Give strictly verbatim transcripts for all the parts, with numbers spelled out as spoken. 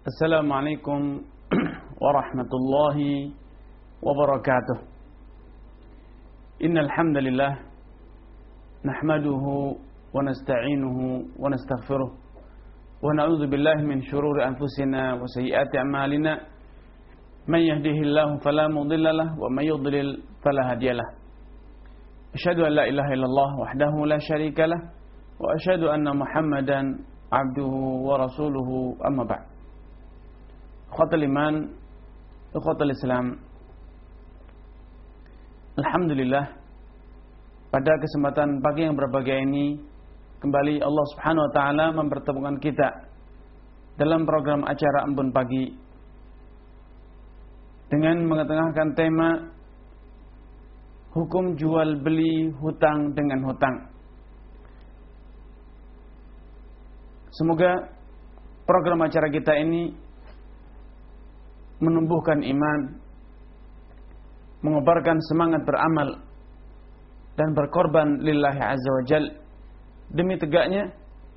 Assalamualaikum warahmatullahi wabarakatuh. Innal hamdalillah nahmaduhu wa nasta'inuhu wa nastaghfiruh wa na'udzu billahi min shururi anfusina wa sayyiati a'malina. Man yahdihillahu fala mudilla lahu wa may yudlil fala hadiyalah. Asyhadu an la ilaha illallah wahdahu la syarika lah wa asyhadu anna Muhammadan abduhu wa rasuluhu, amma ba'd. Ikhwatul iman, ikhwatul Islam, alhamdulillah, pada kesempatan pagi yang berbahagia ini kembali Allah Subhanahu wa taala mempertemukan kita dalam program acara Embun Pagi dengan mengetengahkan tema hukum jual beli hutang dengan hutang. Semoga program acara kita ini menumbuhkan iman, mengobarkan semangat beramal dan berkorban lillahi azza wa jal demi tegaknya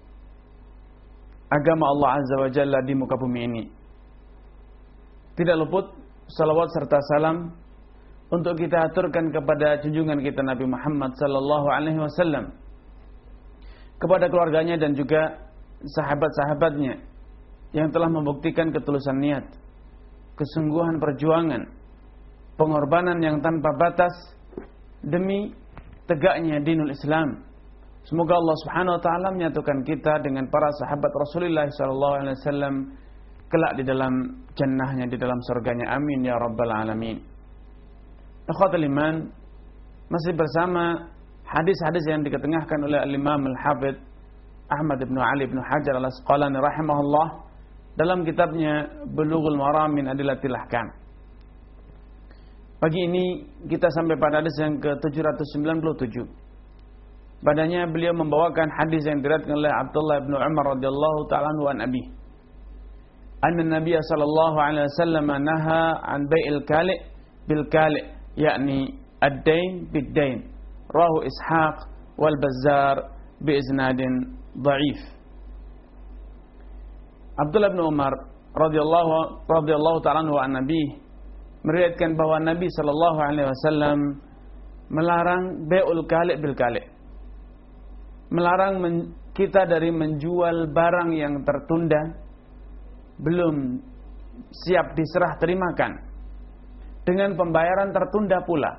agama Allah azza wa jalla di muka bumi ini. Tidak luput salawat serta salam untuk kita aturkan kepada junjungan kita Nabi Muhammad sallallahu alaihi wasallam, kepada keluarganya dan juga sahabat-sahabatnya yang telah membuktikan ketulusan niat, kesungguhan perjuangan, pengorbanan yang tanpa batas demi tegaknya dinul Islam. Semoga Allah Subhanahu wa taala menyatukan kita dengan para sahabat Rasulullah sallallahu alaihi wasallam kelak di dalam jannahnya, di dalam surganya. Amin ya rabbal alamin. Ikhwatul iman, masih bersama hadis-hadis yang diketengahkan oleh Al-Imam Al-Hafidz Ahmad bin Ali bin Hajar Al-Asqalani rahimahullah dalam kitabnya Bulughul Maram min Adillatil Ahkam. Pagi ini kita sampai pada hadis yang ke tujuh ratus sembilan puluh tujuh. Padanya beliau membawakan hadis yang diriwayatkan oleh Abdullah bin Umar radhiyallahu ta'ala anhu an abi. Anna Nabiy sallallahu alaihi wasallam naha an bai'il kali' bil kali', yakni ad-dain bid-dain. Rawahu Ishaq wal Bazzar bi isnadin dhaif. Abdullah bin Umar radhiyallahu radhiyallahu ta'ala anhu an nabi meriwayatkan bahwa Nabi sallallahu alaihi wasallam melarang bai'ul kali' bil kali'. Melarang men, kita dari menjual barang yang tertunda, belum siap diserah terimakan, dengan pembayaran tertunda pula.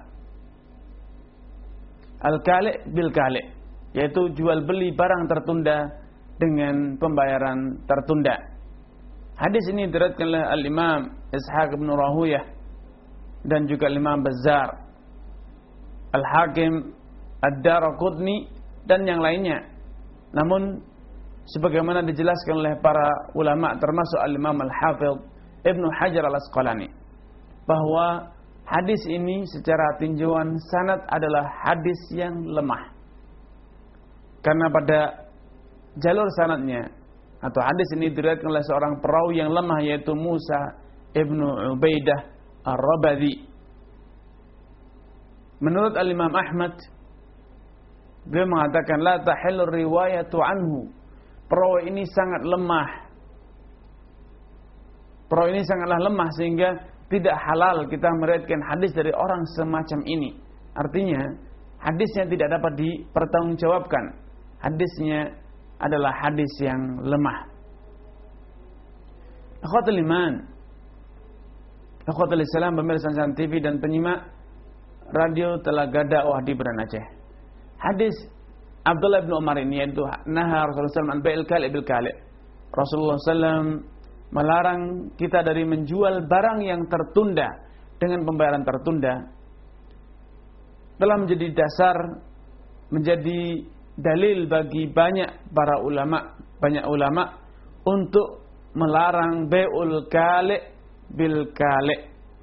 Al kali' bil kali', yaitu jual beli barang tertunda dengan pembayaran tertunda. Hadis ini diriwayatkan oleh Al-Imam Ishaq bin Rahuyah dan juga Al-Imam Bazzar, Al-Hakim, Ad-Daraqutni dan yang lainnya. Namun sebagaimana dijelaskan oleh para ulama termasuk Al-Imam Al-Hafidz Ibnu Hajar Al-Asqalani, bahwa hadis ini secara tinjauan sanad adalah hadis yang lemah. Karena pada jalur sanadnya atau hadis ini diriwayatkan oleh seorang perawi yang lemah, yaitu Musa ibnu Ubaidah Ar-Rabadi. Menurut Al-Imam Ahmad, beliau mengatakan la tahillu riwayatu anhu. Perawi ini sangat lemah. Perawi ini sangatlah lemah sehingga tidak halal kita meriwayatkan hadis dari orang semacam ini. Artinya hadisnya tidak dapat dipertanggungjawabkan. Hadisnya adalah hadis yang lemah. Ikhwatul iman, ikhwatul Islam, pemirsa T V dan penyimak radio Telaga Dakwah di Banda Aceh. Hadis Abdullah bin Umar ini, yaitu naha Rasulullah sallallahu alaihi wasallam an bai'il kali' bil kali'. Rasulullah sallallahu alaihi wasallam melarang kita dari menjual barang yang tertunda dengan pembayaran tertunda, telah menjadi dasar, menjadi dalil bagi banyak para ulama, banyak ulama untuk melarang bai'ul kali' bil kali',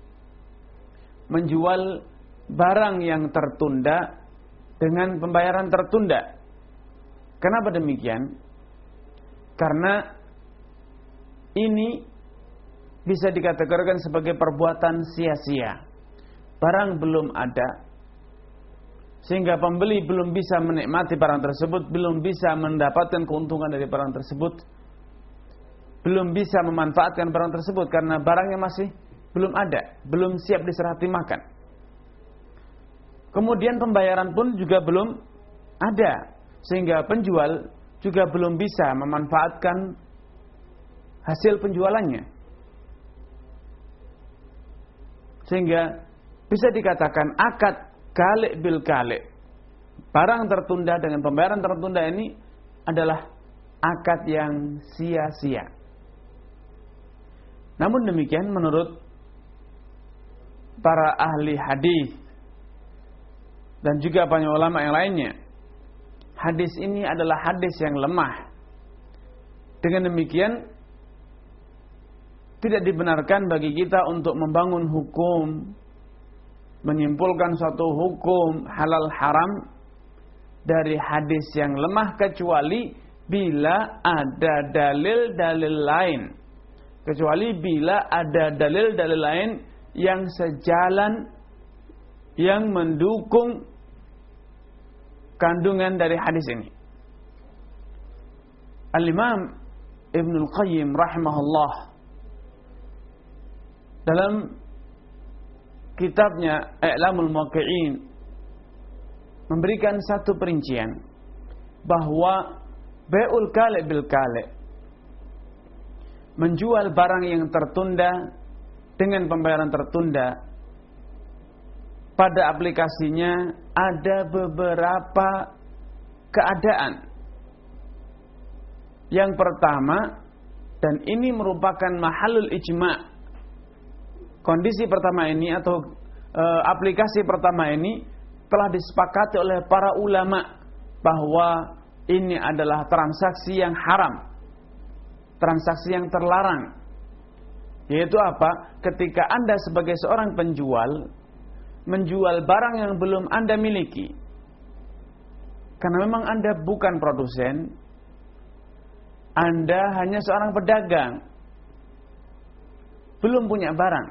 menjual barang yang tertunda dengan pembayaran tertunda. Kenapa demikian? Karena ini bisa dikategorikan sebagai perbuatan sia-sia. Barang belum ada, sehingga pembeli belum bisa menikmati barang tersebut, belum bisa mendapatkan keuntungan dari barang tersebut. belum bisa memanfaatkan barang tersebut karena barangnya masih belum ada, belum siap diserah terimakan. Kemudian pembayaran pun juga belum ada, sehingga penjual juga belum bisa memanfaatkan hasil penjualannya. Sehingga bisa dikatakan akad kali' bil kali', barang tertunda dengan pembayaran tertunda ini adalah akad yang sia-sia. Namun demikian menurut para ahli hadis dan juga banyak ulama yang lainnya, hadis ini adalah hadis yang lemah. Dengan demikian tidak dibenarkan bagi kita untuk membangun hukum, menyimpulkan suatu hukum halal haram dari hadis yang lemah, kecuali bila ada dalil-dalil lain. Kecuali bila ada dalil-dalil lain yang sejalan, yang mendukung kandungan dari hadis ini. Al-Imam Ibnul Qayyim rahimahullah dalam kitabnya I'lamul Muwaqqi'in memberikan satu perincian bahwa bai'ul kali' bil kali', menjual barang yang tertunda dengan pembayaran tertunda, pada aplikasinya ada beberapa keadaan. Yang pertama, dan ini merupakan mahalul ijma', kondisi pertama ini atau e, aplikasi pertama ini telah disepakati oleh para ulama bahwa ini adalah transaksi yang haram, transaksi yang terlarang. Yaitu apa? Ketika Anda sebagai seorang penjual menjual barang yang belum Anda miliki, karena memang Anda bukan produsen, Anda hanya seorang pedagang, belum punya barang.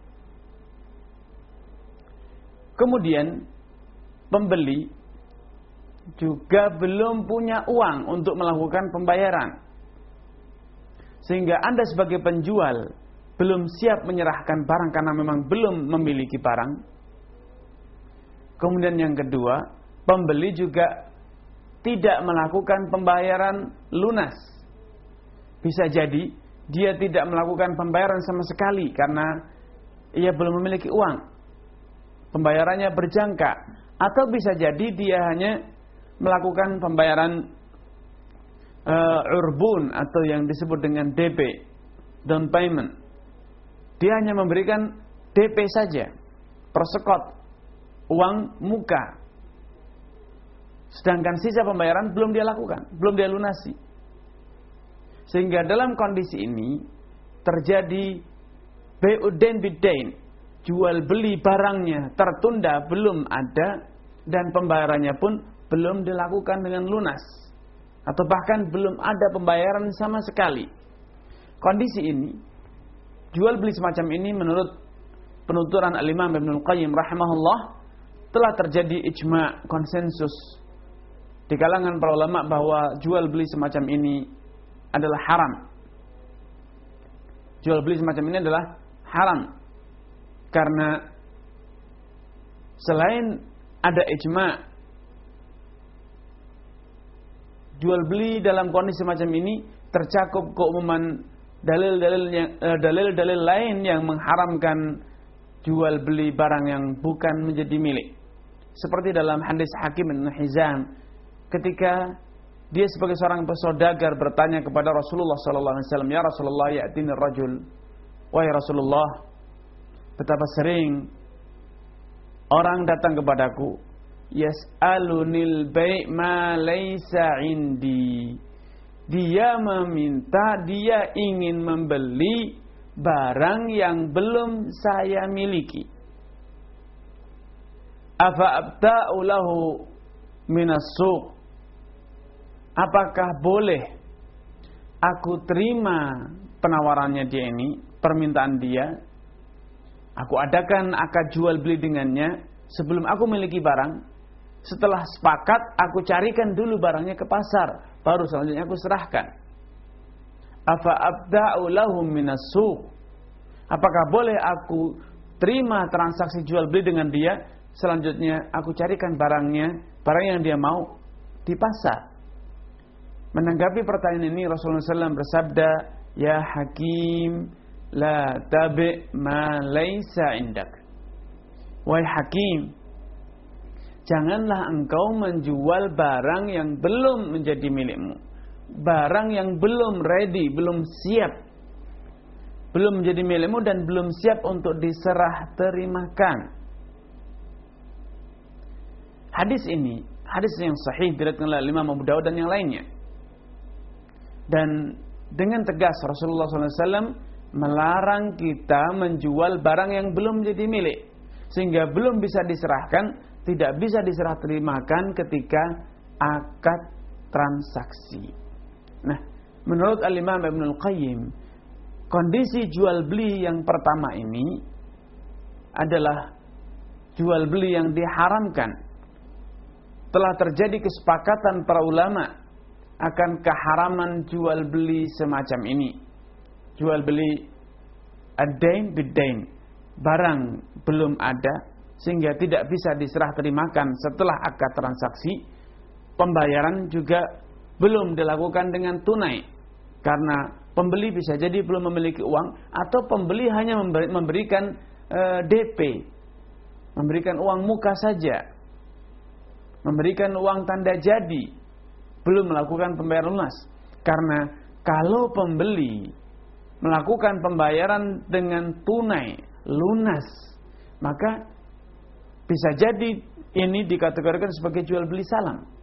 Kemudian pembeli juga belum punya uang untuk melakukan pembayaran, sehingga Anda sebagai penjual belum siap menyerahkan barang karena memang belum memiliki barang. Kemudian yang kedua, pembeli juga tidak melakukan pembayaran lunas. Bisa jadi dia tidak melakukan pembayaran sama sekali karena ia belum memiliki uang, pembayarannya berjangka. Atau bisa jadi dia hanya melakukan pembayaran uh, urbun atau yang disebut dengan D P, down payment. Dia hanya memberikan D P saja, persekot, uang muka. Sedangkan sisa pembayaran belum dia lakukan, belum dia lunasi. Sehingga dalam kondisi ini terjadi bai'udain bidain, jual beli barangnya tertunda, belum ada, dan pembayarannya pun belum dilakukan dengan lunas, atau bahkan belum ada pembayaran sama sekali. Kondisi ini, jual beli semacam ini menurut penuturan Al-Imam Ibnul Qayyim rahimahullah telah terjadi ijma', konsensus di kalangan para ulama bahwa jual beli semacam ini adalah haram. Jual beli semacam ini adalah haram karena selain ada ijma', jual beli dalam kondisi semacam ini tercakup keumuman dalil-dalil yang dalil-dalil lain yang mengharamkan jual beli barang yang bukan menjadi milik. Seperti dalam hadis Hakim bin Hizam ketika dia sebagai seorang pesaudagar bertanya kepada Rasulullah sallallahu alaihi wasallam, "Ya Rasulullah, ya'tini rajul." Wahai Rasulullah, betapa sering orang datang kepadaku, yas'alunil bai' ma laisa indi. Dia meminta, dia ingin membeli barang yang belum saya miliki. Afa abta'u lahu minas suq. Apakah boleh aku terima penawarannya dia ini, permintaan dia? Aku adakan akad jual beli dengannya sebelum aku miliki barang. Setelah sepakat, aku carikan dulu barangnya ke pasar, baru selanjutnya aku serahkan. Afa abda'u lahum minas suq. Apakah boleh aku terima transaksi jual beli dengan dia, selanjutnya aku carikan barangnya, barang yang dia mau di pasar. Menanggapi pertanyaan ini Rasulullah shallallahu alaihi wasallam bersabda, ya Hakim, la tabi' ma laysa indak. Wahai Hakim, janganlah engkau menjual barang yang belum menjadi milikmu. Barang yang belum ready, belum siap, belum menjadi milikmu dan belum siap untuk diserah terimakan. Hadis ini, hadis yang sahih diriwayatkan oleh Imam Abu Dawud dan yang lainnya. Dan dengan tegas Rasulullah shallallahu alaihi wasallam melarang kita menjual barang yang belum menjadi milik, sehingga belum bisa diserahkan, tidak bisa diserah terimakan ketika akad transaksi. Nah, menurut Al-Imam Ibnu Al-Qayyim, kondisi jual beli yang pertama ini adalah jual beli yang diharamkan. Telah terjadi kesepakatan para ulama akan keharaman jual beli semacam ini. Jual beli ad-dain bid-dain, barang belum ada sehingga tidak bisa diserah terimakan setelah akad transaksi. Pembayaran juga belum dilakukan dengan tunai, karena pembeli bisa jadi belum memiliki uang, atau pembeli hanya memberikan e, D P, memberikan uang muka saja, memberikan uang tanda jadi, belum melakukan pembayaran lunas. Karena kalau pembeli melakukan pembayaran dengan tunai lunas, maka bisa jadi ini dikategorikan sebagai jual beli salam.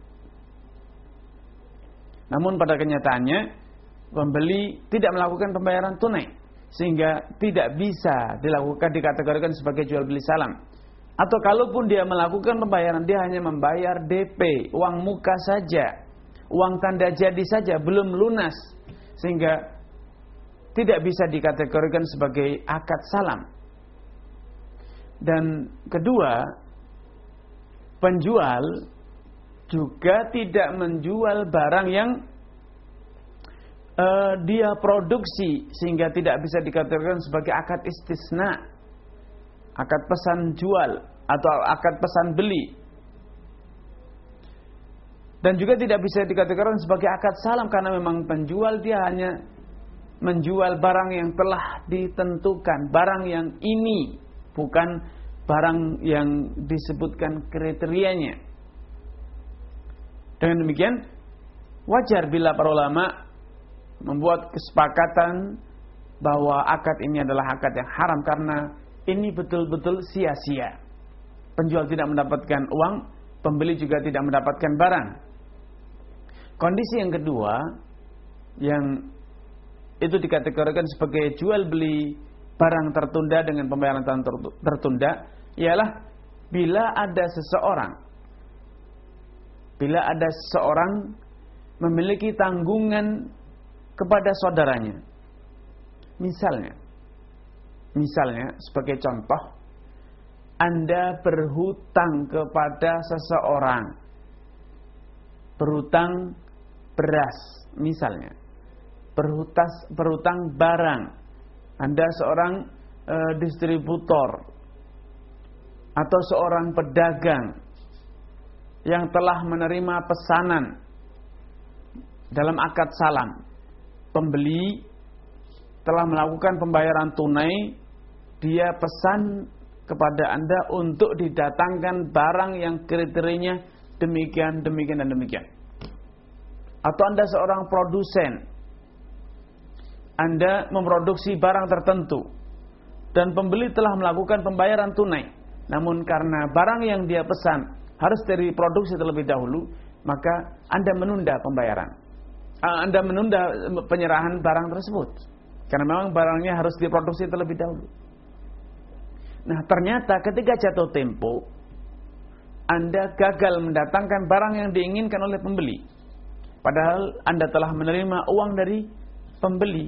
Namun pada kenyataannya pembeli tidak melakukan pembayaran tunai, sehingga tidak bisa dilakukan dikategorikan sebagai jual beli salam. Atau kalaupun dia melakukan pembayaran, dia hanya membayar D P, uang muka saja, uang tanda jadi saja, belum lunas, sehingga tidak bisa dikategorikan sebagai akad salam. Dan kedua, penjual juga tidak menjual barang yang uh, dia produksi, sehingga tidak bisa dikategorikan sebagai akad istisna, akad pesan jual atau akad pesan beli. Dan juga tidak bisa dikategorikan sebagai akad salam, karena memang penjual dia hanya menjual barang yang telah ditentukan, barang yang ini, bukan barang yang disebutkan kriterianya. Dengan demikian, wajar bila para ulama membuat kesepakatan bahwa akad ini adalah akad yang haram, karena ini betul-betul sia-sia. Penjual tidak mendapatkan uang, pembeli juga tidak mendapatkan barang. Kondisi yang kedua, yang itu dikategorikan sebagai jual beli barang tertunda dengan pembayaran tertunda, ialah bila ada seseorang Bila ada seseorang memiliki tanggungan kepada saudaranya. Misalnya, misalnya sebagai contoh, Anda berhutang kepada seseorang, berhutang beras misalnya, berhutas, berhutang barang. Anda seorang e, distributor atau seorang pedagang yang telah menerima pesanan dalam akad salam. Pembeli telah melakukan pembayaran tunai, dia pesan kepada Anda untuk didatangkan barang yang kriterianya demikian, demikian, dan demikian. Atau Anda seorang produsen, Anda memproduksi barang tertentu dan pembeli telah melakukan pembayaran tunai, namun karena barang yang dia pesan harus dari produksi terlebih dahulu, maka Anda menunda pembayaran. Anda menunda penyerahan barang tersebut, karena memang barangnya harus diproduksi terlebih dahulu. Nah, ternyata ketika jatuh tempo, Anda gagal mendatangkan barang yang diinginkan oleh pembeli, padahal Anda telah menerima uang dari pembeli.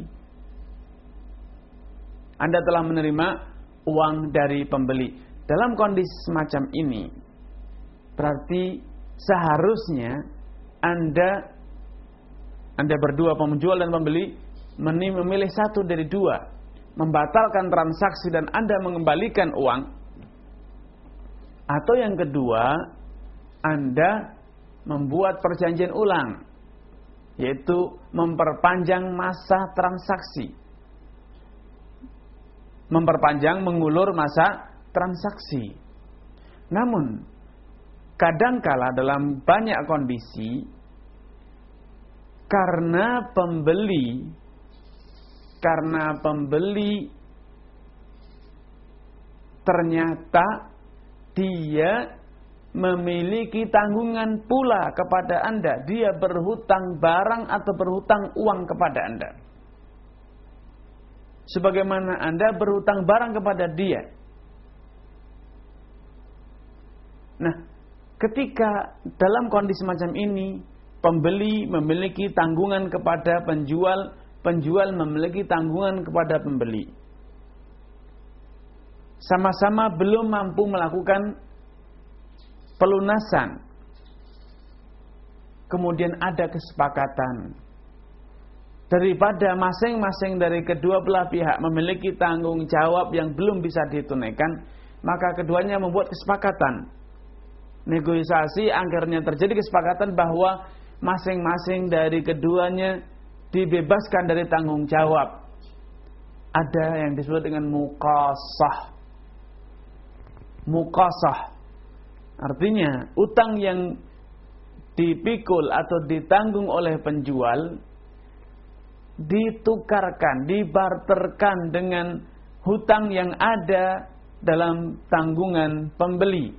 Anda telah menerima uang dari pembeli. Dalam kondisi semacam ini, berarti seharusnya Anda Anda berdua, penjual dan pembeli, memilih satu dari dua, membatalkan transaksi dan Anda mengembalikan uang, atau yang kedua, Anda membuat perjanjian ulang, yaitu memperpanjang masa transaksi, memperpanjang, mengulur masa transaksi. Namun, kadangkala dalam banyak kondisi, karena pembeli, karena pembeli ternyata dia memiliki tanggungan pula kepada Anda. Dia berhutang barang atau berhutang uang kepada Anda, sebagaimana Anda berhutang barang kepada dia. Nah, ketika dalam kondisi macam ini, pembeli memiliki tanggungan kepada penjual, penjual memiliki tanggungan kepada pembeli, sama-sama belum mampu melakukan pelunasan, kemudian ada kesepakatan, daripada masing-masing dari kedua belah pihak memiliki tanggung jawab yang belum bisa ditunaikan, maka keduanya membuat kesepakatan, negosiasi, akhirnya terjadi kesepakatan bahwa masing-masing dari keduanya dibebaskan dari tanggung jawab. Ada yang disebut dengan muqasah. Muqasah artinya utang yang dipikul atau ditanggung oleh penjual ditukarkan, dibarterkan dengan hutang yang ada dalam tanggungan pembeli.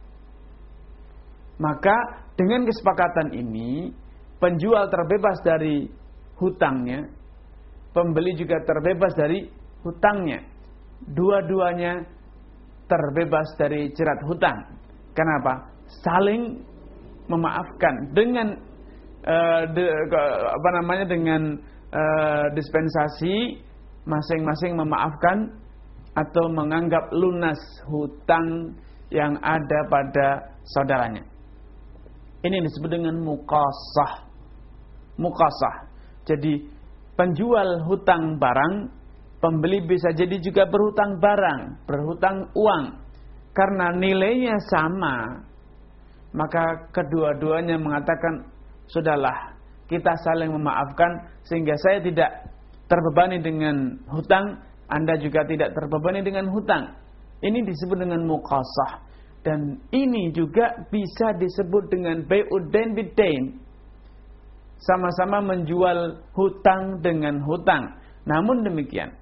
Maka dengan kesepakatan ini, penjual terbebas dari hutangnya, pembeli juga terbebas dari hutangnya. Dua-duanya terbebas dari jerat hutang. Kenapa? Saling memaafkan dengan uh, de, apa namanya dengan uh, dispensasi, masing-masing memaafkan atau menganggap lunas hutang yang ada pada saudaranya. Ini disebut dengan muqasah. Muqasah. Jadi penjual hutang barang, pembeli bisa jadi juga berhutang barang, berhutang uang. Karena nilainya sama, maka kedua-duanya mengatakan, sudahlah, kita saling memaafkan sehingga saya tidak terbebani dengan hutang, Anda juga tidak terbebani dengan hutang. Ini disebut dengan muqasah. Dan ini juga bisa disebut dengan bai'ud-dain bid-dain. Sama-sama menjual hutang dengan hutang. Namun demikian,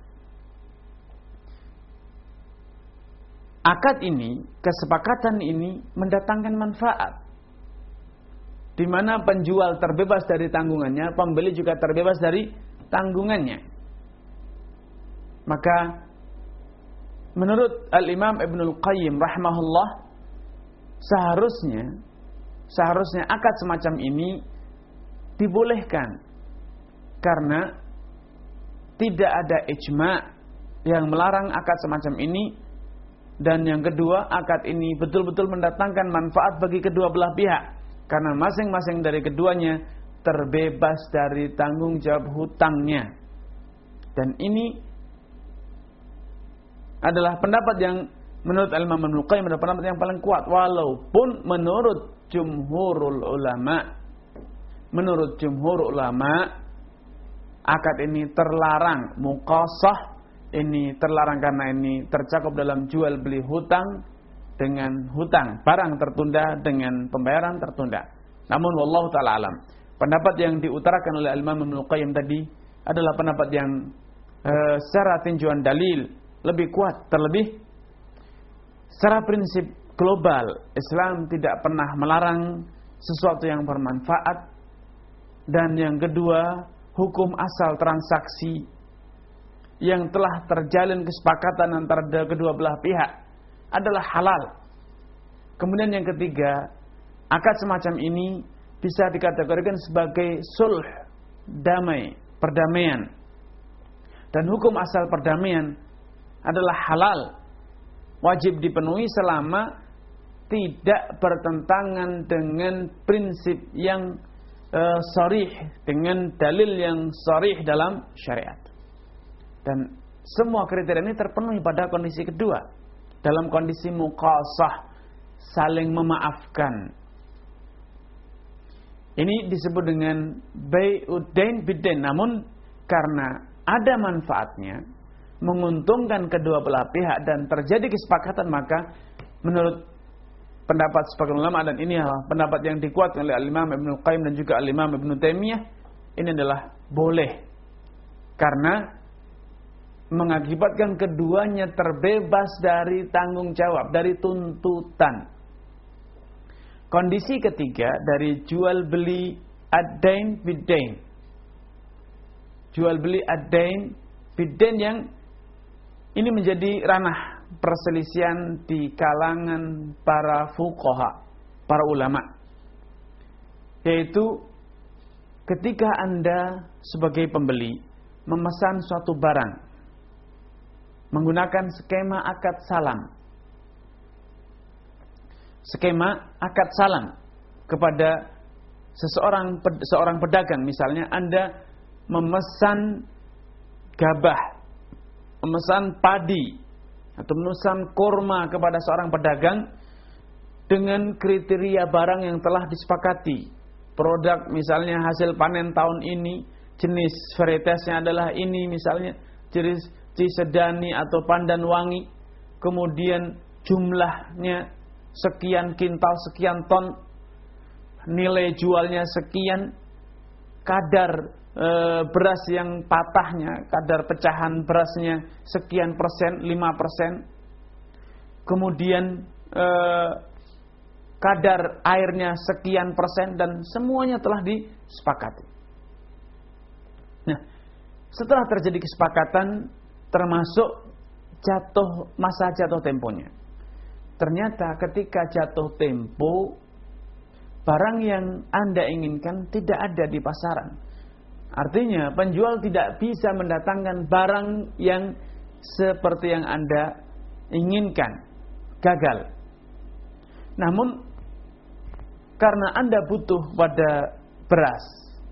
akad ini, kesepakatan ini mendatangkan manfaat, di mana penjual terbebas dari tanggungannya, pembeli juga terbebas dari tanggungannya. Maka menurut Al-Imam Ibnul Qayyim rahimahullah, seharusnya seharusnya akad semacam ini dibolehkan, karena tidak ada ijma' yang melarang akad semacam ini. Dan yang kedua, akad ini betul-betul mendatangkan manfaat bagi kedua belah pihak, karena masing-masing dari keduanya terbebas dari tanggung jawab hutangnya. Dan ini adalah pendapat yang menurut Al-Imam Ibnul Qayyim adalah pendapat yang paling kuat, walaupun menurut jumhurul ulama, menurut jumhur ulama, akad ini terlarang, muqasah ini terlarang karena ini tercakup dalam jual beli hutang dengan hutang, barang tertunda dengan pembayaran tertunda. Namun wallahu taala alam, pendapat yang diutarakan oleh Imam Ibnul Qayyim tadi adalah pendapat yang e, secara tinjauan dalil lebih kuat. Terlebih secara prinsip global, Islam tidak pernah melarang sesuatu yang bermanfaat. Dan yang kedua, hukum asal transaksi yang telah terjalin kesepakatan antara kedua belah pihak adalah halal. Kemudian yang ketiga, akad semacam ini bisa dikategorikan sebagai sulh, damai, perdamaian. Dan hukum asal perdamaian adalah halal, wajib dipenuhi selama tidak bertentangan dengan prinsip yang uh, sharih, dengan dalil yang sharih dalam syariat. Dan semua kriteria ini terpenuhi pada kondisi kedua, dalam kondisi muqasah, saling memaafkan. Ini disebut dengan bai'udain bidain. Namun karena ada manfaatnya, menguntungkan kedua belah pihak dan terjadi kesepakatan, maka menurut pendapat sebagian ulama, dan ini adalah pendapat yang dikuatkan oleh Al-Imam Ibnu Qayyim dan juga Al-Imam Ibnu Taimiyah, ini adalah boleh, karena mengakibatkan keduanya terbebas dari tanggung jawab, dari tuntutan. Kondisi ketiga dari jual beli ad-dain bid-dain. Jual beli ad-dain bid-dain yang ini menjadi ranah perselisihan di kalangan para fuqaha, para ulama. Yaitu ketika Anda sebagai pembeli memesan suatu barang menggunakan skema akad salam. Skema akad salam kepada seseorang seorang pedagang, misalnya Anda memesan gabah, memesan padi atau memesan kurma kepada seorang pedagang dengan kriteria barang yang telah disepakati. Produk misalnya hasil panen tahun ini, jenis varietasnya adalah ini, misalnya jenis Cisedani atau Pandan Wangi, kemudian jumlahnya sekian kintal, sekian ton, nilai jualnya sekian, kadar e, beras yang patahnya, kadar pecahan berasnya sekian persen, lima persen, kemudian e, kadar airnya sekian persen, dan semuanya telah disepakati. Nah, setelah terjadi kesepakatan, termasuk jatuh masa jatuh temponya. Ternyata ketika jatuh tempo, barang yang Anda inginkan tidak ada di pasaran. Artinya penjual tidak bisa mendatangkan barang yang seperti yang Anda inginkan. Gagal. Namun karena Anda butuh pada beras,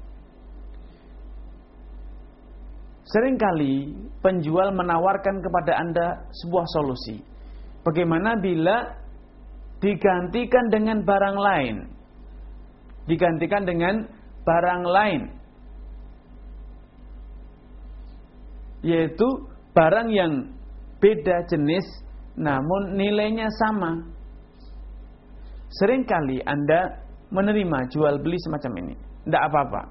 seringkali penjual menawarkan kepada Anda sebuah solusi. Bagaimana bila digantikan dengan barang lain? Digantikan dengan barang lain, yaitu barang yang beda jenis namun nilainya sama. Seringkali Anda menerima jual beli semacam ini. Tidak apa-apa.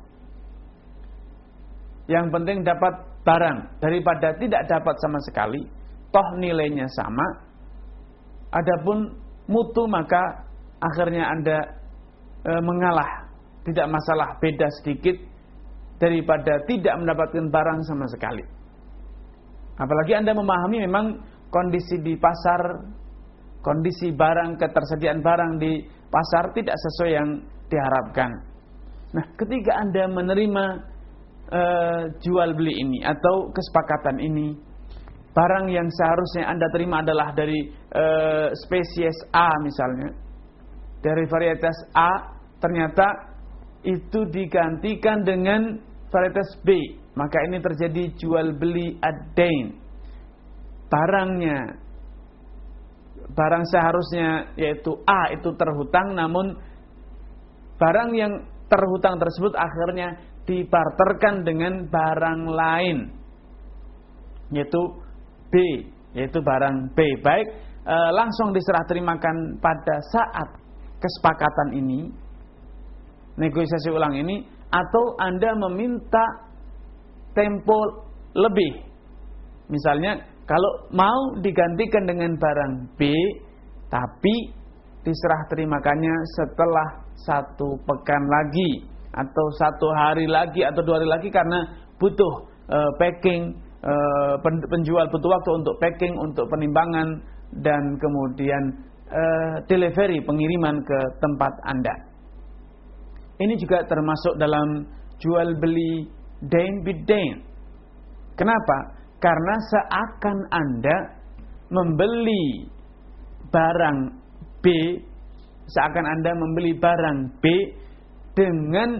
Yang penting dapat barang daripada tidak dapat sama sekali, toh nilainya sama. Adapun mutu, maka akhirnya Anda e, mengalah. Tidak masalah, beda sedikit daripada tidak mendapatkan barang sama sekali. Apalagi Anda memahami memang kondisi di pasar, kondisi barang, ketersediaan barang di pasar tidak sesuai yang diharapkan. Nah, ketika Anda menerima e, jual beli ini atau kesepakatan ini, barang yang seharusnya Anda terima adalah dari e, spesies A misalnya, dari varietas A, ternyata itu digantikan dengan varietas B, maka ini terjadi jual beli ad-dain. Barangnya, barang seharusnya yaitu A itu terhutang, namun barang yang terhutang tersebut akhirnya dibarterkan dengan barang lain, yaitu B, yaitu barang B. Baik, e, langsung diserah terimakan pada saat kesepakatan ini, negosiasi ulang ini, atau Anda meminta tempo lebih. Misalnya, kalau mau digantikan dengan barang B, tapi diserah terimakannya setelah satu pekan lagi, atau satu hari lagi, atau dua hari lagi, karena butuh e, packing, penjual butuh waktu untuk packing, untuk penimbangan, dan kemudian uh, delivery, pengiriman ke tempat Anda. Ini juga termasuk dalam jual beli dain bid dain. Kenapa? Karena seakan Anda membeli barang B, seakan Anda membeli barang B dengan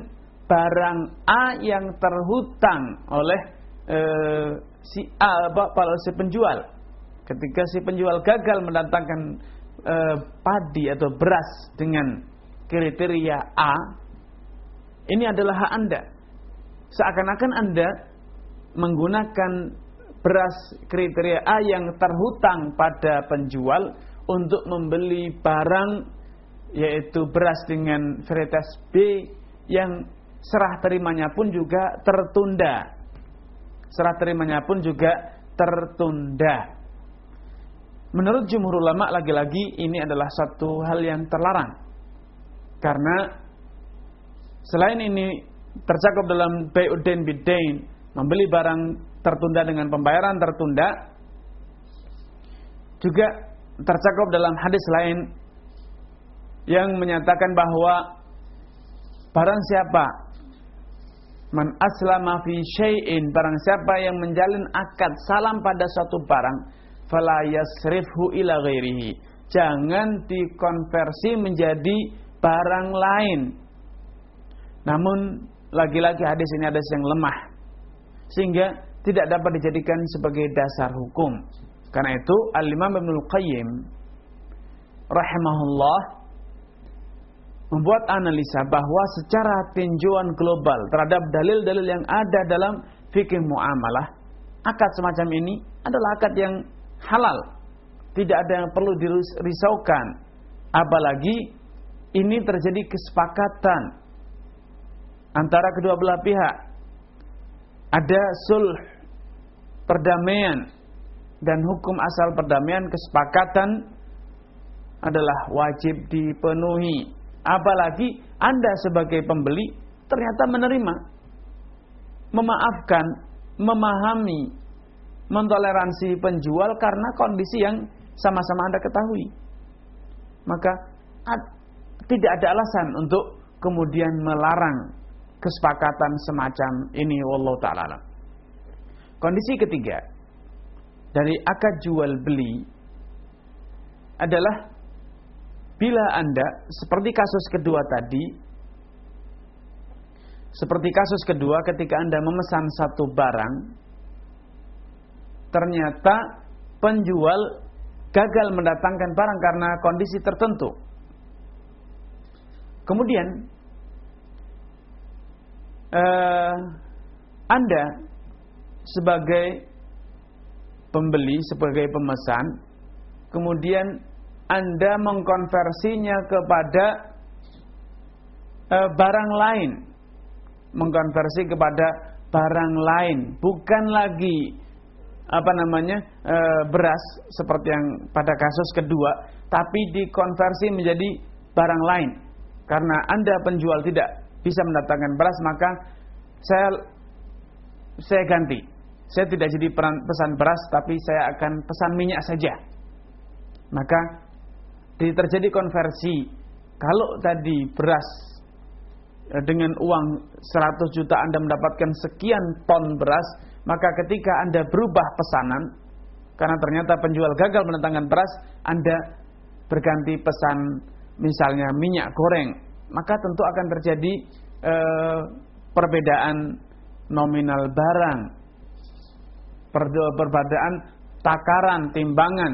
barang A yang terhutang oleh eh, si A, kalau si penjual. Ketika si penjual gagal mendatangkan eh, padi atau beras dengan kriteria A, ini adalah hak Anda. Seakan-akan Anda menggunakan beras kriteria A yang terhutang pada penjual untuk membeli barang, yaitu beras dengan varietas B yang serah terimanya pun juga tertunda. Serah terimanya pun juga tertunda. Menurut jumhur ulama, lagi-lagi ini adalah satu hal yang terlarang. Karena selain ini tercakup dalam bai'udain bidain, membeli barang tertunda dengan pembayaran tertunda, juga tercakup dalam hadis lain yang menyatakan bahwa barang siapa man aslama fi syai'in, barang siapa yang menjalin akad salam pada suatu barang, fala yasrifhu ila ghairihi, jangan dikonversi menjadi barang lain. Namun lagi-lagi hadis ini hadis yang lemah, sehingga tidak dapat dijadikan sebagai dasar hukum. Karena itu Al-Imam Ibnul Qayyim rahimahullah membuat analisa bahwa secara tinjauan global terhadap dalil-dalil yang ada dalam fikih muamalah, akad semacam ini adalah akad yang halal, tidak ada yang perlu dirisaukan. Apalagi ini terjadi kesepakatan antara kedua belah pihak, ada sulh, perdamaian, dan hukum asal perdamaian, kesepakatan adalah wajib dipenuhi. Apalagi Anda sebagai pembeli ternyata menerima, memaafkan, memahami, mentoleransi penjual karena kondisi yang sama-sama Anda ketahui. Maka ad- tidak ada alasan untuk kemudian melarang kesepakatan semacam ini. Wallahu ta'ala alam. Kondisi ketiga dari akad jual beli adalah bila Anda, seperti kasus kedua tadi, seperti kasus kedua ketika Anda memesan satu barang, ternyata penjual gagal mendatangkan barang karena kondisi tertentu. Kemudian eh, Anda sebagai pembeli, sebagai pemesan, kemudian Anda mengkonversinya kepada eh, barang lain, mengkonversi kepada barang lain, bukan lagi apa namanya e, beras seperti yang pada kasus kedua, tapi dikonversi menjadi barang lain. Karena Anda penjual tidak bisa mendatangkan beras, maka saya saya ganti. Saya tidak jadi pesan beras, tapi saya akan pesan minyak saja. Maka terjadi konversi. Kalau tadi beras e, dengan uang seratus juta Anda mendapatkan sekian ton beras, maka ketika Anda berubah pesanan, karena ternyata penjual gagal mendatangkan beras, Anda berganti pesan misalnya minyak goreng, maka tentu akan terjadi eh, perbedaan nominal barang, per- perbedaan takaran, timbangan,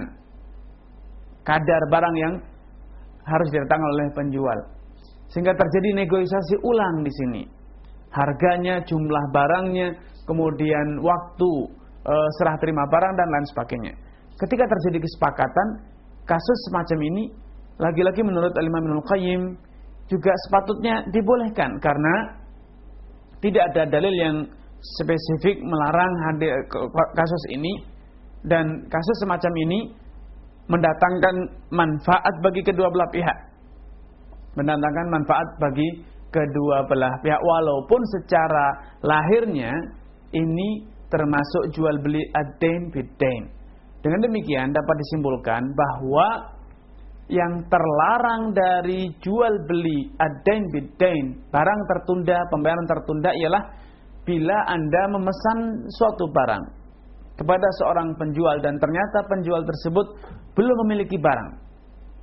kadar barang yang harus didatangkan oleh penjual, sehingga terjadi negosiasi ulang di sini. Harganya, jumlah barangnya, kemudian waktu e, serah terima barang dan lain sebagainya. Ketika terjadi kesepakatan, kasus semacam ini lagi-lagi menurut Al-Imam Ibnul Qayyim juga sepatutnya dibolehkan, karena tidak ada dalil yang spesifik melarang hadir kasus ini, dan kasus semacam ini mendatangkan manfaat bagi kedua belah pihak, mendatangkan manfaat bagi kedua belah pihak, walaupun secara lahirnya ini termasuk jual beli ad-dain bid-dain. Dengan demikian dapat disimpulkan bahwa yang terlarang dari jual beli ad-dain bid-dain, barang tertunda, pembayaran tertunda, ialah bila Anda memesan suatu barang kepada seorang penjual dan ternyata penjual tersebut belum memiliki barang.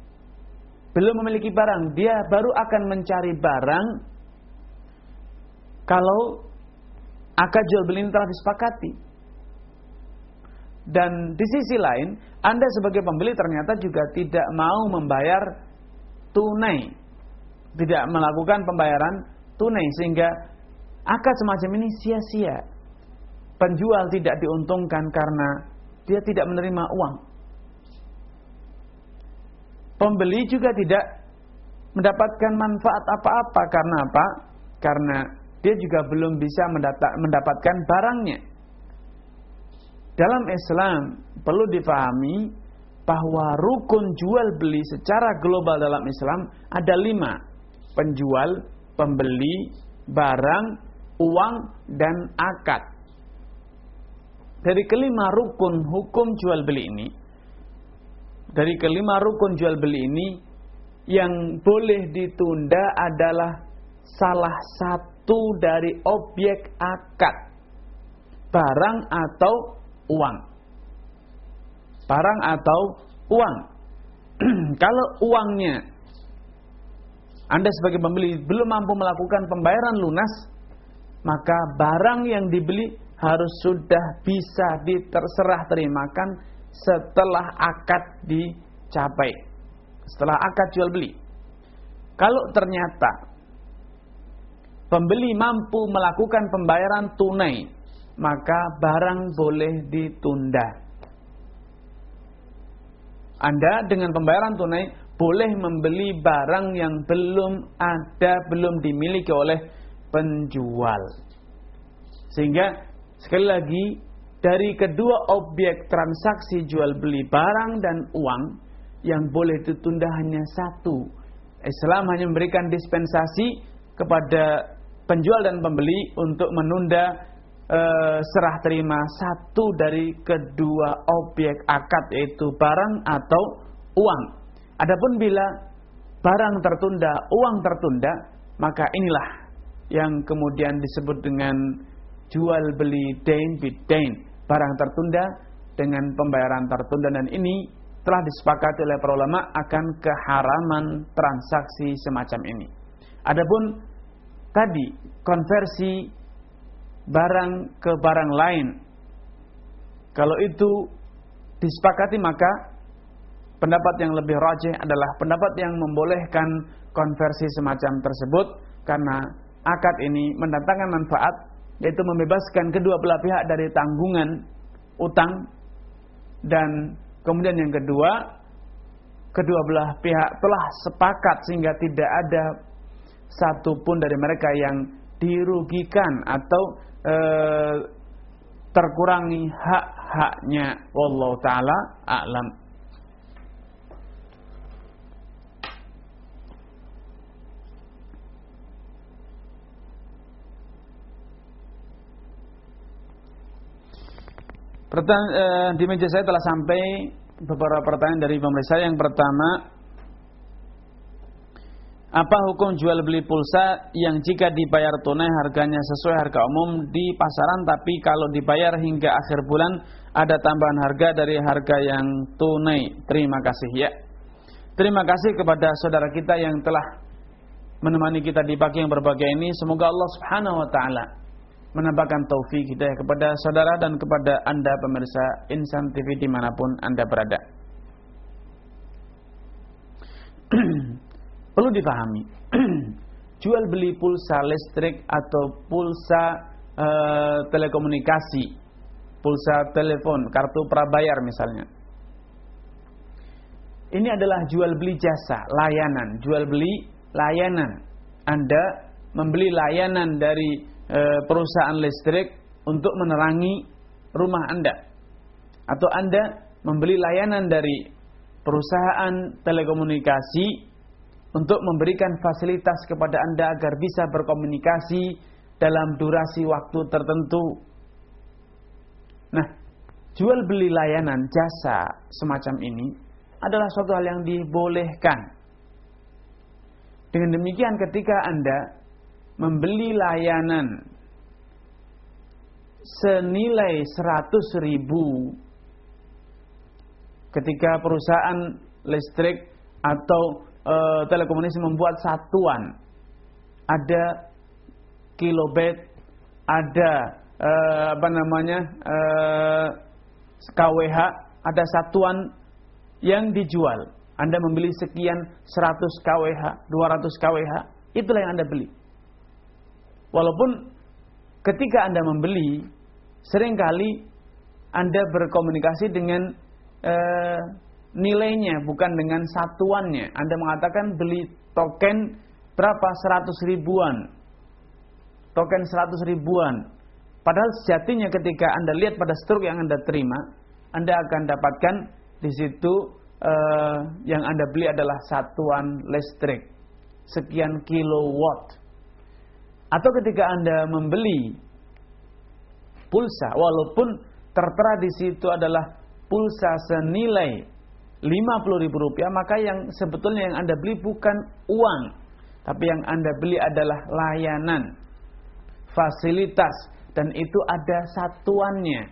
Belum memiliki barang, dia baru akan mencari barang kalau akad jual beli ini telah disepakati. Dan di sisi lain, Anda sebagai pembeli ternyata juga tidak mau membayar tunai, tidak melakukan pembayaran tunai, sehingga akad semacam ini sia-sia. Penjual tidak diuntungkan karena dia tidak menerima uang. Pembeli juga tidak mendapatkan manfaat apa-apa. Karena apa? Karena dia juga belum bisa mendapatkan barangnya. Dalam Islam perlu dipahami bahwa rukun jual beli secara global dalam Islam ada lima: penjual, pembeli, barang, uang, dan akad. Dari kelima rukun hukum jual beli ini, dari kelima rukun jual beli ini, yang boleh ditunda adalah salah satu dari objek akad, barang atau uang. Barang atau uang. Kalau uangnya Anda sebagai pembeli belum mampu melakukan pembayaran lunas, maka barang yang dibeli harus sudah bisa diterserah terimakan setelah akad dicapai, setelah akad jual beli. Kalau ternyata pembeli mampu melakukan pembayaran tunai, maka barang boleh ditunda. Anda dengan pembayaran tunai boleh membeli barang yang belum ada, belum dimiliki oleh penjual. Sehingga sekali lagi, dari kedua objek transaksi jual beli barang dan uang, yang boleh ditunda hanya satu. Islam hanya memberikan dispensasi kepada penjual dan pembeli untuk menunda e, serah terima satu dari kedua objek akad, yaitu barang atau uang. Adapun bila barang tertunda, uang tertunda, maka inilah yang kemudian disebut dengan jual beli dain bidain, barang tertunda dengan pembayaran tertunda. Dan ini telah disepakati oleh para ulama akan keharaman transaksi semacam ini. Adapun tadi konversi barang ke barang lain, kalau itu disepakati, maka pendapat yang lebih rajih adalah pendapat yang membolehkan konversi semacam tersebut, karena akad ini mendatangkan manfaat, yaitu membebaskan kedua belah pihak dari tanggungan utang. Dan kemudian yang kedua, kedua belah pihak telah sepakat sehingga tidak ada satupun dari mereka yang dirugikan atau e, terkurangi hak-haknya. Wallahu ta'ala a'lam. Pertanyaan, eh, di meja saya telah sampai beberapa pertanyaan dari pemirsa. Yang pertama, apa hukum jual beli pulsa yang jika dibayar tunai harganya sesuai harga umum di pasaran, tapi kalau dibayar hingga akhir bulan ada tambahan harga dari harga yang tunai? Terima kasih ya. Terima kasih kepada saudara kita yang telah menemani kita di pagi yang berbahagia ini. Semoga Allah Subhanahu wa taala menambahkan taufik hidayah kepada saudara dan kepada Anda pemirsa Insan T V dimanapun Anda berada. Perlu dipahami, jual beli pulsa listrik atau pulsa e, telekomunikasi, pulsa telepon, kartu prabayar misalnya, ini adalah jual beli jasa, layanan, jual beli layanan. Anda membeli layanan dari perusahaan listrik untuk menerangi rumah Anda, atau Anda membeli layanan dari perusahaan telekomunikasi untuk memberikan fasilitas kepada Anda agar bisa berkomunikasi dalam durasi waktu tertentu. Nah, jual beli layanan jasa semacam ini adalah suatu hal yang dibolehkan. Dengan demikian, ketika Anda membeli layanan senilai seratus ribu ketika perusahaan listrik atau e, telekomunikasi membuat satuan, ada kilobit, ada eh, apa namanya eh, K W H, ada satuan yang dijual. Anda membeli sekian seratus K W H, dua ratus K W H, itulah yang Anda beli. Walaupun ketika Anda membeli, seringkali Anda berkomunikasi dengan eh, nilainya, bukan dengan satuannya. Anda mengatakan beli token berapa, seratus ribuan, token seratus ribuan. Padahal sejatinya ketika Anda lihat pada struk yang Anda terima, Anda akan dapatkan di situ eh, yang Anda beli adalah satuan listrik sekian kilowatt. Atau ketika Anda membeli pulsa, walaupun tertera di situ adalah pulsa senilai lima puluh ribu rupiah, maka yang sebetulnya yang Anda beli bukan uang, tapi yang Anda beli adalah layanan, fasilitas, dan itu ada satuannya.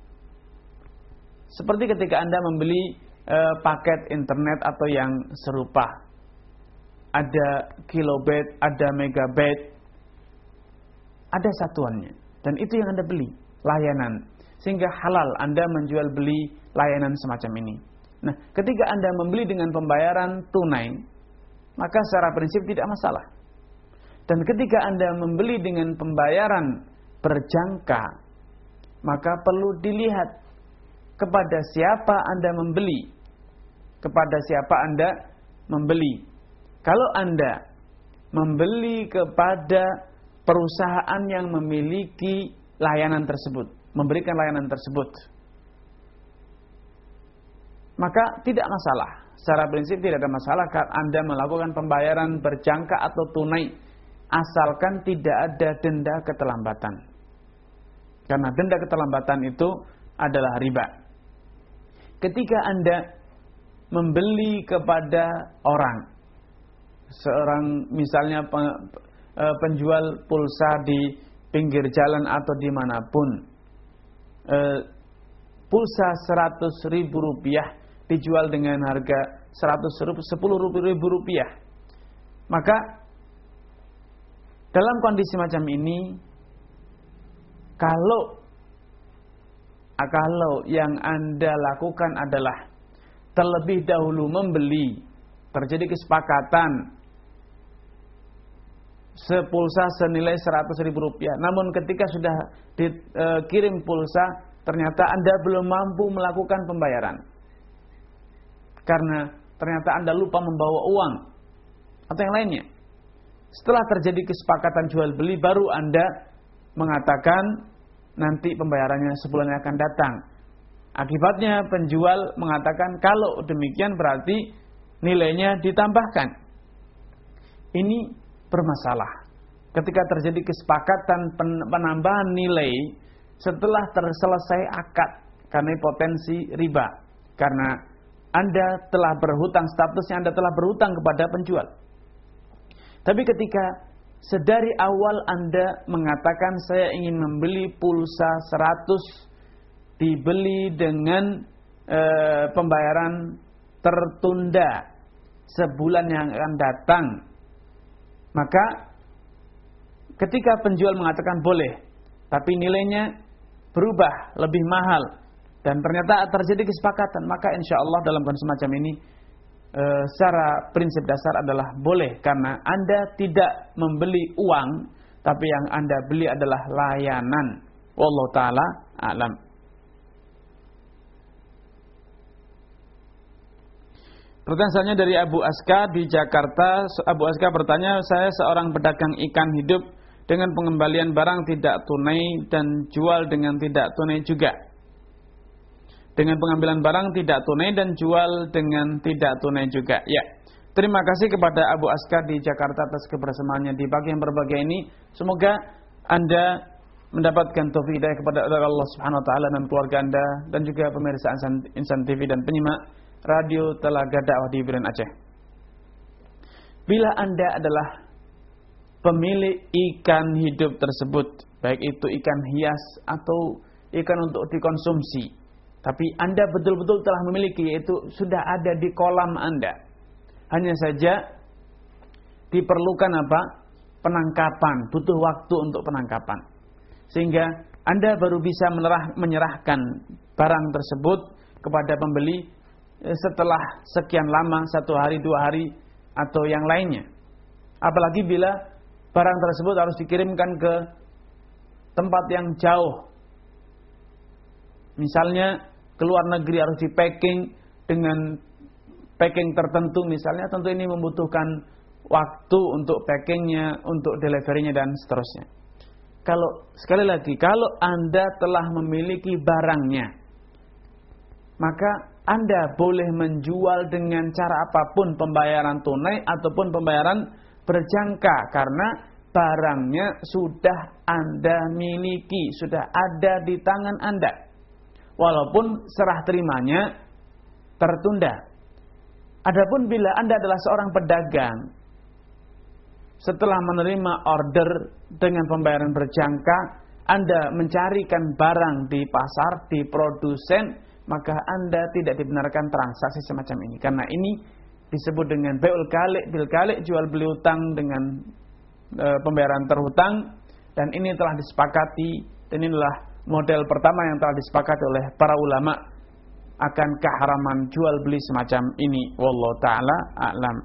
Seperti ketika Anda membeli eh, paket internet atau yang serupa, ada kilobit, ada megabit, ada satuannya, dan itu yang Anda beli, layanan. Sehingga halal Anda menjual beli layanan semacam ini. Nah, ketika Anda membeli dengan pembayaran tunai, maka secara prinsip tidak masalah. Dan ketika Anda membeli dengan pembayaran berjangka, maka perlu dilihat kepada siapa Anda membeli, kepada siapa Anda membeli. Kalau Anda membeli kepada perusahaan yang memiliki layanan tersebut, memberikan layanan tersebut, maka tidak masalah. Secara prinsip tidak ada masalah kalau Anda melakukan pembayaran berjangka atau tunai, asalkan tidak ada denda keterlambatan. Karena denda keterlambatan itu adalah riba. Ketika Anda membeli kepada orang, seorang misalnya penjual pulsa di pinggir jalan atau dimanapun, pulsa seratus ribu rupiah dijual dengan harga seratus sepuluh ribu rupiah, maka dalam kondisi macam ini, kalau kalau yang Anda lakukan adalah terlebih dahulu membeli, terjadi kesepakatan sepulsa senilai seratus ribu rupiah, namun ketika sudah dikirim pulsa, ternyata Anda belum mampu melakukan pembayaran karena ternyata Anda lupa membawa uang atau yang lainnya. Setelah terjadi kesepakatan jual beli, baru Anda mengatakan nanti pembayarannya sebulan yang akan datang. Akibatnya penjual mengatakan kalau demikian berarti nilainya ditambahkan. Ini bermasalah. Ketika terjadi kesepakatan penambahan nilai setelah terselesai akad, karena potensi riba, karena Anda telah berhutang, statusnya Anda telah berhutang kepada penjual. Tapi ketika sedari awal Anda mengatakan saya ingin membeli pulsa seratus, dibeli dengan e, pembayaran tertunda sebulan yang akan datang, maka ketika penjual mengatakan boleh, tapi nilainya berubah lebih mahal, dan ternyata terjadi kesepakatan, maka insya Allah dalam kondisi semacam ini e, secara prinsip dasar adalah boleh, karena Anda tidak membeli uang, tapi yang Anda beli adalah layanan. Wallahu ta'ala a'lam. Pertanyaan selanjutnya dari Abu Aska di Jakarta. Abu Aska bertanya, saya seorang pedagang ikan hidup dengan pengembalian barang tidak tunai dan jual dengan tidak tunai juga. Dengan pengambilan barang tidak tunai dan jual dengan tidak tunai juga. Ya, terima kasih kepada Abu Aska di Jakarta atas kebersamaannya di pagi yang berbahagia ini. Semoga Anda mendapatkan taufik hidayah kepada Allah Subhanahu wa taala dan keluarga Anda, dan juga pemirsa Insan T V dan penyimak Radio Telaga Dakwah di Biren Aceh. Bila Anda adalah pemilik ikan hidup tersebut, baik itu ikan hias atau ikan untuk dikonsumsi, tapi Anda betul-betul telah memiliki, yaitu sudah ada di kolam Anda, hanya saja diperlukan apa? penangkapan, butuh waktu untuk penangkapan. Sehingga Anda baru bisa menyerah, menyerahkan barang tersebut kepada pembeli setelah sekian lama, satu hari, dua hari, atau yang lainnya. Apalagi bila barang tersebut harus dikirimkan ke tempat yang jauh. Misalnya ke luar negeri harus di packing dengan packing tertentu misalnya, tentu ini membutuhkan waktu untuk packingnya, untuk deliverynya dan seterusnya. Kalau sekali lagi, kalau Anda telah memiliki barangnya, maka Anda boleh menjual dengan cara apapun, pembayaran tunai ataupun pembayaran berjangka, karena barangnya sudah Anda miliki, sudah ada di tangan Anda. Walaupun serah terimanya tertunda. Adapun bila Anda adalah seorang pedagang, setelah menerima order dengan pembayaran berjangka, Anda mencarikan barang di pasar, di produsen, maka Anda tidak dibenarkan transaksi semacam ini. Karena ini disebut dengan bai'ul kali' bil kali', jual beli utang dengan e, pembayaran terhutang, dan ini telah disepakati, dan inilah model pertama yang telah disepakati oleh para ulama akan keharaman jual beli semacam ini. Wallahu taala a'lam.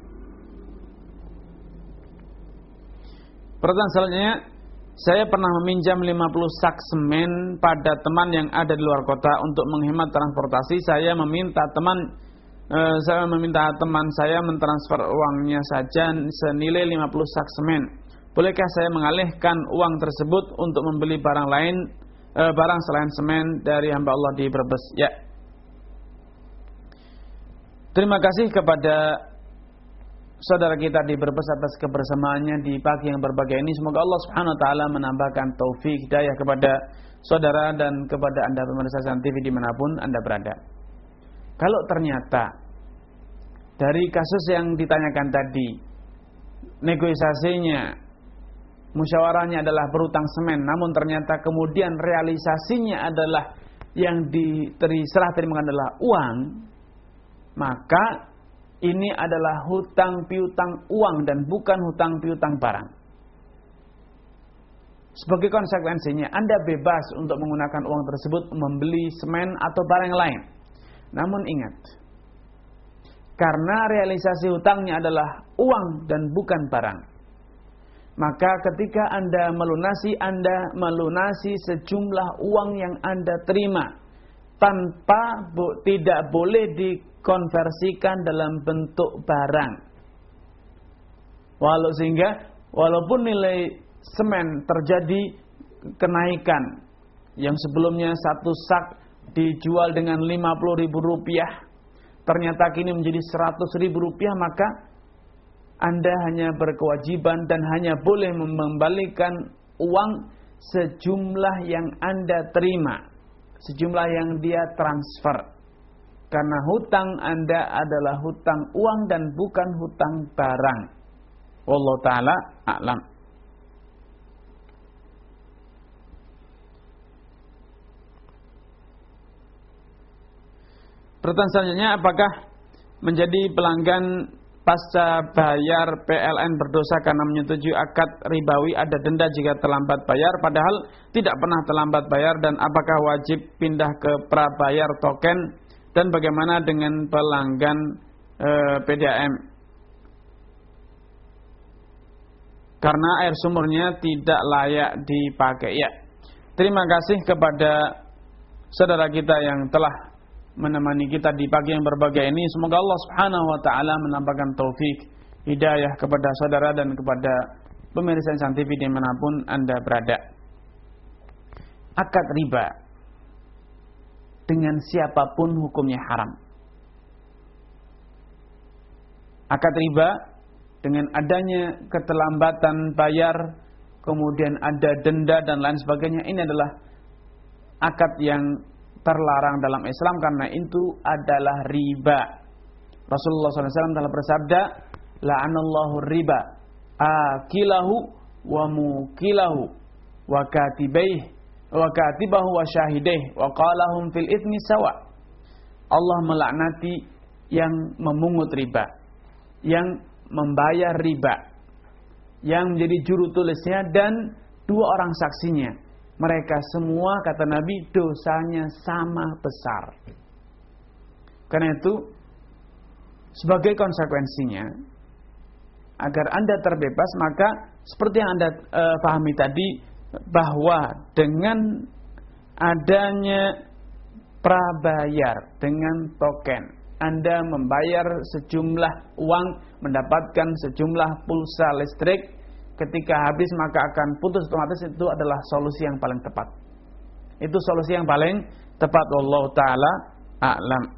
Pertanyaan selanjutnya, saya pernah meminjam lima puluh sak semen pada teman yang ada di luar kota untuk menghemat transportasi. Saya meminta teman eh, saya meminta teman saya mentransfer uangnya saja senilai lima puluh sak semen. Bolehkah saya mengalihkan uang tersebut untuk membeli barang lain, eh, barang selain semen dari hamba Allah di Brebes? Ya. Terima kasih kepada saudara kita di Brebes atas kebersamaannya di pagi yang berbahagia ini. Semoga Allah Subhanahu wa taala menambahkan taufik hidayah kepada saudara dan kepada Anda pemirsa T V dimanapun Anda berada. Kalau ternyata dari kasus yang ditanyakan tadi, negosiasinya, musyawarahnya adalah berutang semen, namun ternyata kemudian realisasinya adalah yang diserah terimakan adalah uang, maka ini adalah hutang piutang uang dan bukan hutang piutang barang. Sebagai konsekuensinya, Anda bebas untuk menggunakan uang tersebut membeli semen atau barang lain. Namun ingat, karena realisasi hutangnya adalah uang dan bukan barang, maka ketika Anda melunasi, Anda melunasi sejumlah uang yang Anda terima tanpa bo, tidak boleh dikonversikan dalam bentuk barang. Walau sehingga walaupun nilai semen terjadi kenaikan, yang sebelumnya satu sak dijual dengan lima puluh ribu rupiah, ternyata kini menjadi seratus ribu rupiah, maka Anda hanya berkewajiban dan hanya boleh mengembalikan uang sejumlah yang Anda terima, sejumlah yang dia transfer. Karena hutang Anda adalah hutang uang dan bukan hutang barang. Wallahu ta'ala a'lam. Pertanyaan selanjutnya, apakah menjadi pelanggan pasca bayar P L N berdosa karena menyetujui akad ribawi, ada denda jika terlambat bayar padahal tidak pernah terlambat bayar, dan apakah wajib pindah ke prabayar token, dan bagaimana dengan pelanggan e, P D A M karena air sumurnya tidak layak dipakai? Ya, terima kasih kepada saudara kita yang telah menemani kita di pagi yang berbahagia ini. Semoga Allah Subhanahu wa taala menambahkan taufik hidayah kepada saudara dan kepada pemirsa Insan T V dimanapun Anda berada. Akad riba dengan siapapun hukumnya haram. Akad riba dengan adanya keterlambatan bayar, kemudian ada denda dan lain sebagainya, ini adalah akad yang terlarang dalam Islam karena itu adalah riba. Rasulullah shallallahu alaihi wasallam telah bersabda, la'anallahu riba akilahu wa mukilahu wa katibaih wa katibahu wa syahidih wa qalahum fil itsmi sawa. Allah melaknati yang memungut riba, yang membayar riba, yang menjadi juru tulisnya dan dua orang saksinya. Mereka semua, kata Nabi, dosanya sama besar. Karena itu, sebagai konsekuensinya, agar Anda terbebas, maka seperti yang Anda e, pahami tadi, bahwa dengan adanya prabayar dengan token, Anda membayar sejumlah uang, mendapatkan sejumlah pulsa listrik, ketika habis maka akan putus otomatis, itu adalah solusi yang paling tepat. Itu solusi yang paling tepat. Wallahu ta'ala a'lam.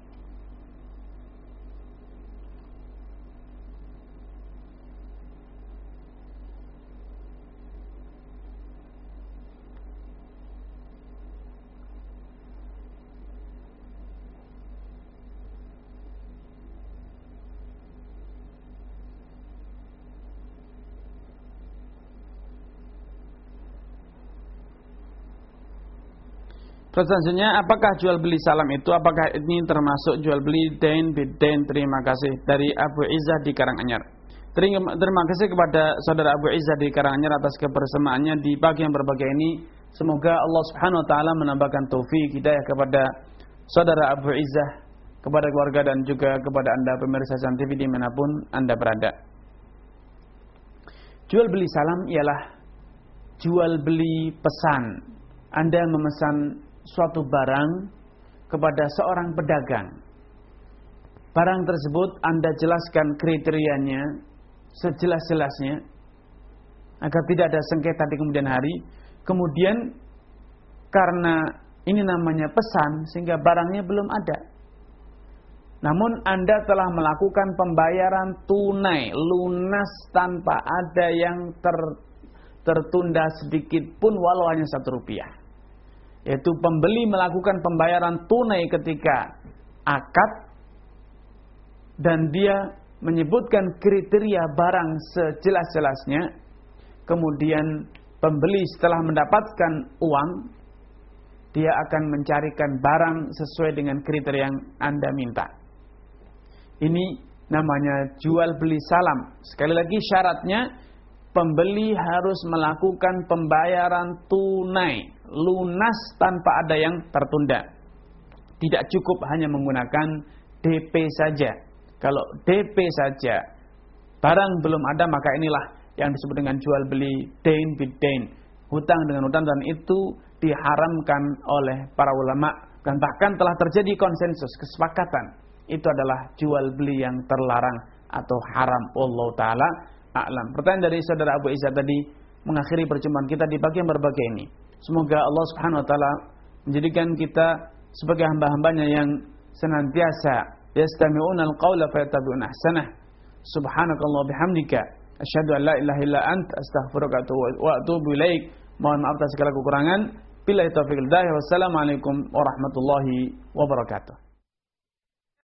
Selanjutnya, apakah jual beli salam itu, apakah ini termasuk jual beli dain bidain? Terima kasih dari Abu Izzah di Karanganyar. Terima, terima kasih kepada saudara Abu Izzah di Karanganyar atas kebersamaannya di pagi yang berbahagia ini. Semoga Allah Subhanahu wa taala menambahkan taufik hidayah kepada saudara Abu Izzah, kepada keluarga dan juga kepada Anda pemirsa Jam T V dimanapun Anda berada. Jual beli salam ialah jual beli pesan. Anda memesan suatu barang kepada seorang pedagang. Barang tersebut Anda jelaskan kriterianya sejelas-jelasnya agar tidak ada sengketa di kemudian hari. Kemudian karena ini namanya pesan sehingga barangnya belum ada, namun Anda telah melakukan pembayaran tunai, lunas tanpa ada yang ter, tertunda sedikit pun walau hanya satu rupiah. Yaitu pembeli melakukan pembayaran tunai ketika akad dan dia menyebutkan kriteria barang sejelas-jelasnya. Kemudian pembeli setelah mendapatkan uang, dia akan mencarikan barang sesuai dengan kriteria yang Anda minta. Ini namanya jual beli salam. Sekali lagi syaratnya, pembeli harus melakukan pembayaran tunai, lunas tanpa ada yang tertunda. Tidak cukup hanya menggunakan D P saja. Kalau D P saja barang belum ada, maka inilah yang disebut dengan jual beli dain bidain, hutang dengan hutang, dan itu diharamkan oleh para ulama dan bahkan telah terjadi konsensus, kesepakatan. Itu adalah jual beli yang terlarang atau haram. Wallahu taala a'lam. Pertanyaan dari saudara Abu Izzah tadi mengakhiri perjumpaan kita di pagi yang berbahagia ini. Semoga Allah Subhanahu wa taala menjadikan kita sebagai hamba-hambanya yang senantiasa yastami'una al-qaula fayattabi'una ahsanah. Subhanakallah bihamdika asyhadu an la ilaha illa anta astaghfiruka wa atubu ilaik. Mohon maaf atas segala kekurangan. Billahi taufiq wal hidayah. Wassalamualaikum warahmatullahi wabarakatuh.